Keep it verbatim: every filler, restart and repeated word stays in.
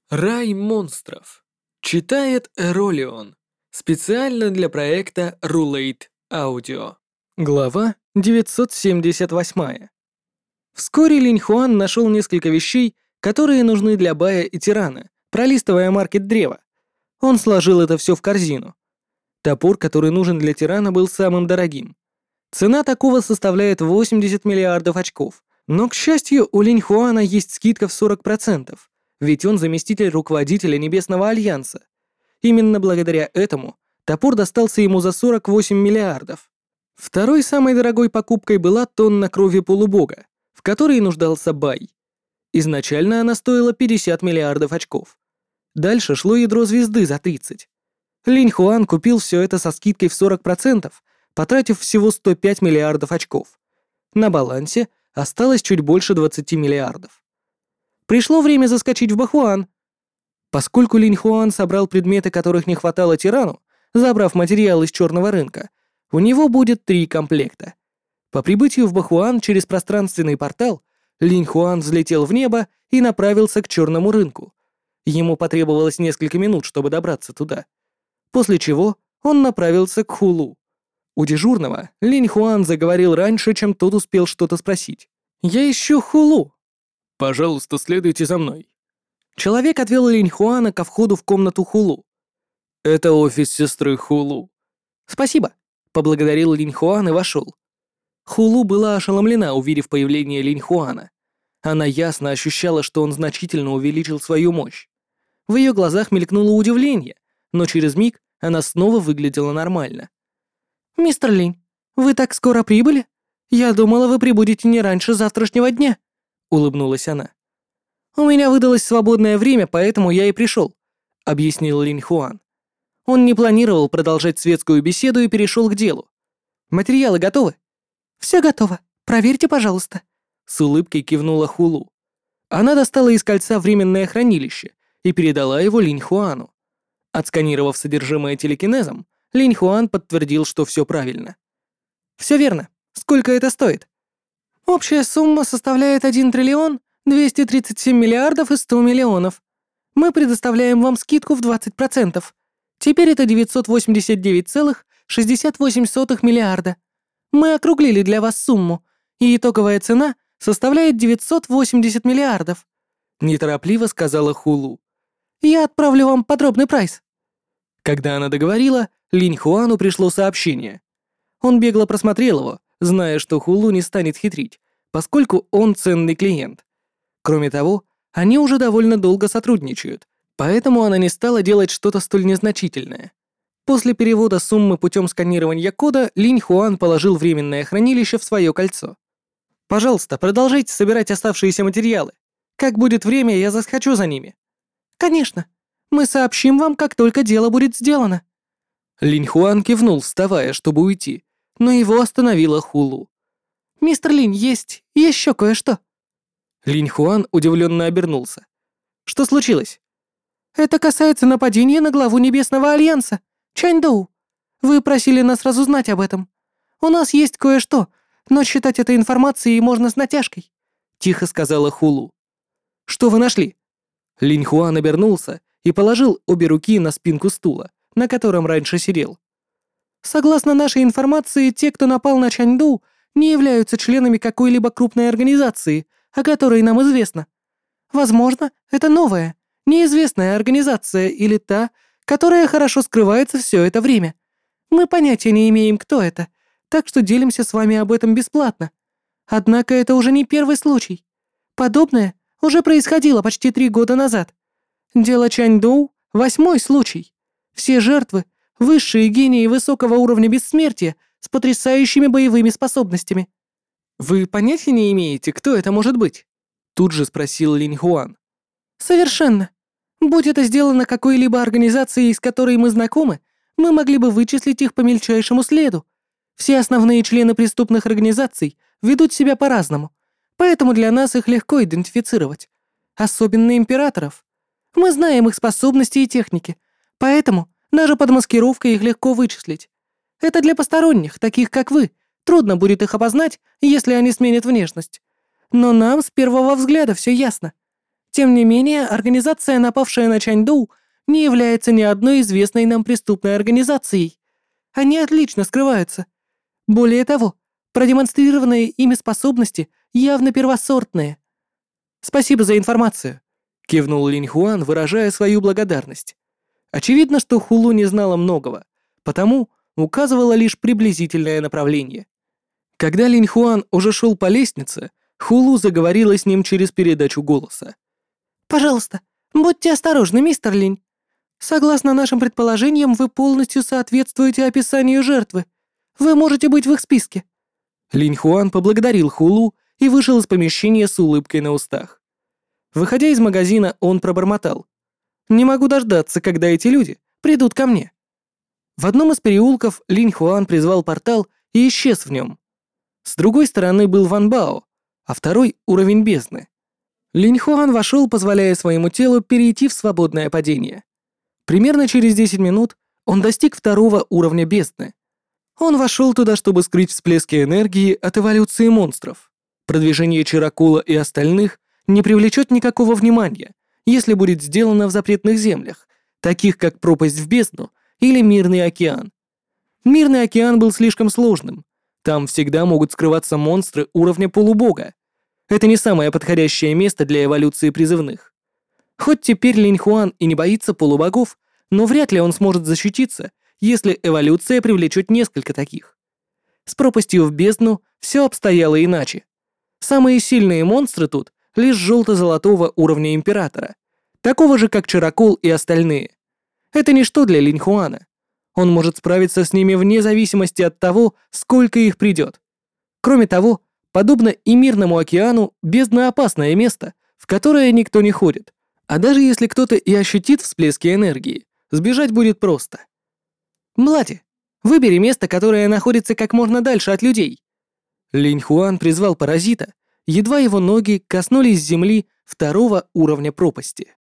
Рай монстров. Читает Эролион. Специально для проекта Rulate Audio. Глава девятьсот семьдесят восемь. Вскоре Линь Хуан нашел несколько вещей, которые нужны для Бая и Тирана, пролистывая маркет древа. Он сложил это все в корзину. Топор, который нужен для Тирана, был самым дорогим. Цена такого составляет восемьдесят миллиардов очков. Но, к счастью, у Линь Хуана есть скидка в сорок процентов. Ведь он заместитель руководителя Небесного Альянса. Именно благодаря этому топор достался ему за сорок восемь миллиардов. Второй самой дорогой покупкой была тонна крови полубога, в которой нуждался Бай. Изначально она стоила пятьдесят миллиардов очков. Дальше шло ядро звезды за тридцать. Линь Хуан купил все это со скидкой в сорок процентов, потратив всего сто пять миллиардов очков. На балансе осталось чуть больше двадцати миллиардов. Пришло время заскочить в Бахуан. Поскольку Линь Хуан собрал предметы, которых не хватало Тирану, забрав материал из черного рынка, у него будет три комплекта. По прибытию в Бахуан через пространственный портал Линь Хуан взлетел в небо и направился к черному рынку. Ему потребовалось несколько минут, чтобы добраться туда. После чего он направился к Хулу. У дежурного Линь Хуан заговорил раньше, чем тот успел что-то спросить. «Я ищу Хулу». «Пожалуйста, следуйте за мной». Человек отвел Линь Хуана ко входу в комнату Хулу. «Это офис сестры Хулу». «Спасибо», — поблагодарил Линь Хуан и вошел. Хулу была ошеломлена, увидев появление Линь Хуана. Она ясно ощущала, что он значительно увеличил свою мощь. В ее глазах мелькнуло удивление, но через миг она снова выглядела нормально. «Мистер Линь, вы так скоро прибыли? Я думала, вы прибудете не раньше завтрашнего дня», — улыбнулась она. «У меня выдалось свободное время, поэтому я и пришел», — объяснил Линь Хуан. Он не планировал продолжать светскую беседу и перешел к делу. «Материалы готовы?» «Все готово. Проверьте, пожалуйста», — с улыбкой кивнула Хулу. Она достала из кольца временное хранилище и передала его Линь Хуану. Отсканировав содержимое телекинезом, Линь Хуан подтвердил, что все правильно. «Все верно. Сколько это стоит?» «Общая сумма составляет один триллион двести тридцать семь миллиардов и сто миллионов. Мы предоставляем вам скидку в двадцать процентов. Теперь это девятьсот восемьдесят девять целых шестьдесят восемь сотых миллиарда. Мы округлили для вас сумму, и итоговая цена составляет девятьсот восемьдесят миллиардов», — неторопливо сказала Хулу. «Я отправлю вам подробный прайс». Когда она договорила, Линь Хуану пришло сообщение. Он бегло просмотрел его, зная, что Хулу не станет хитрить, поскольку он ценный клиент. Кроме того, они уже довольно долго сотрудничают, поэтому она не стала делать что-то столь незначительное. После перевода суммы путем сканирования кода Линь Хуан положил временное хранилище в свое кольцо. «Пожалуйста, продолжайте собирать оставшиеся материалы. Как будет время, я заскочу за ними». «Конечно. Мы сообщим вам, как только дело будет сделано». Линь Хуан кивнул, вставая, чтобы уйти, но его остановила Хулу. «Мистер Линь, есть еще кое-что». Линь Хуан удивленно обернулся. «Что случилось?» «Это касается нападения на главу Небесного Альянса, Чаньдоу. Вы просили нас разузнать об этом. У нас есть кое-что, но считать это информацией можно с натяжкой», — тихо сказала Хулу. «Что вы нашли?» Линь Хуан обернулся и положил обе руки на спинку стула, на котором раньше сидел. «Согласно нашей информации, те, кто напал на Чаньдоу, не являются членами какой-либо крупной организации, о которой нам известно. Возможно, это новая, неизвестная организация или та, которая хорошо скрывается все это время. Мы понятия не имеем, кто это, так что делимся с вами об этом бесплатно. Однако это уже не первый случай. Подобное уже происходило почти три года назад. Дело Чаньдоу — восьмой случай. Все жертвы — высшие гении высокого уровня бессмертия с потрясающими боевыми способностями». «Вы понятия не имеете, кто это может быть?» Тут же спросил Линь Хуан. «Совершенно. Будь это сделано какой-либо организацией, с которой мы знакомы, мы могли бы вычислить их по мельчайшему следу. Все основные члены преступных организаций ведут себя по-разному, поэтому для нас их легко идентифицировать. Особенно императоров. Мы знаем их способности и техники, поэтому даже под маскировкой их легко вычислить. Это для посторонних, таких как вы, трудно будет их опознать, если они сменят внешность. Но нам с первого взгляда все ясно. Тем не менее, организация, напавшая на Чаньдоу, не является ни одной известной нам преступной организацией. Они отлично скрываются. Более того, продемонстрированные ими способности явно первосортные. Спасибо за информацию, кивнул Линь Хуан, выражая свою благодарность. Очевидно, что Хулу не знала многого, потому указывала лишь приблизительное направление. Когда Линь Хуан уже шел по лестнице, Хулу заговорила с ним через передачу голоса. «Пожалуйста, будьте осторожны, мистер Линь. Согласно нашим предположениям, вы полностью соответствуете описанию жертвы. Вы можете быть в их списке». Линь Хуан поблагодарил Хулу и вышел из помещения с улыбкой на устах. Выходя из магазина, он пробормотал: «Не могу дождаться, когда эти люди придут ко мне». В одном из переулков Линь Хуан призвал портал и исчез в нем. С другой стороны был Ван Бао, а второй — уровень бездны. Линь Хуан вошел, позволяя своему телу перейти в свободное падение. Примерно через десять минут он достиг второго уровня бездны. Он вошел туда, чтобы скрыть всплески энергии от эволюции монстров. Продвижение Чиракула и остальных не привлечет никакого внимания, если будет сделано в запретных землях, таких как пропасть в бездну или Мирный океан. Мирный океан был слишком сложным. Там всегда могут скрываться монстры уровня полубога. Это не самое подходящее место для эволюции призывных. Хоть теперь Линь Хуан и не боится полубогов, но вряд ли он сможет защититься, если эволюция привлечет несколько таких. С пропастью в бездну все обстояло иначе. Самые сильные монстры тут лишь желто-золотого уровня императора, такого же, как Чиракул и остальные. Это ничто для Линь Хуана. Он может справиться с ними вне зависимости от того, сколько их придет. Кроме того, подобно и Мирному океану, бездна — опасное место, в которое никто не ходит. А даже если кто-то и ощутит всплески энергии, сбежать будет просто. «Млади, выбери место, которое находится как можно дальше от людей». Линь Хуан призвал паразита, едва его ноги коснулись земли второго уровня пропасти.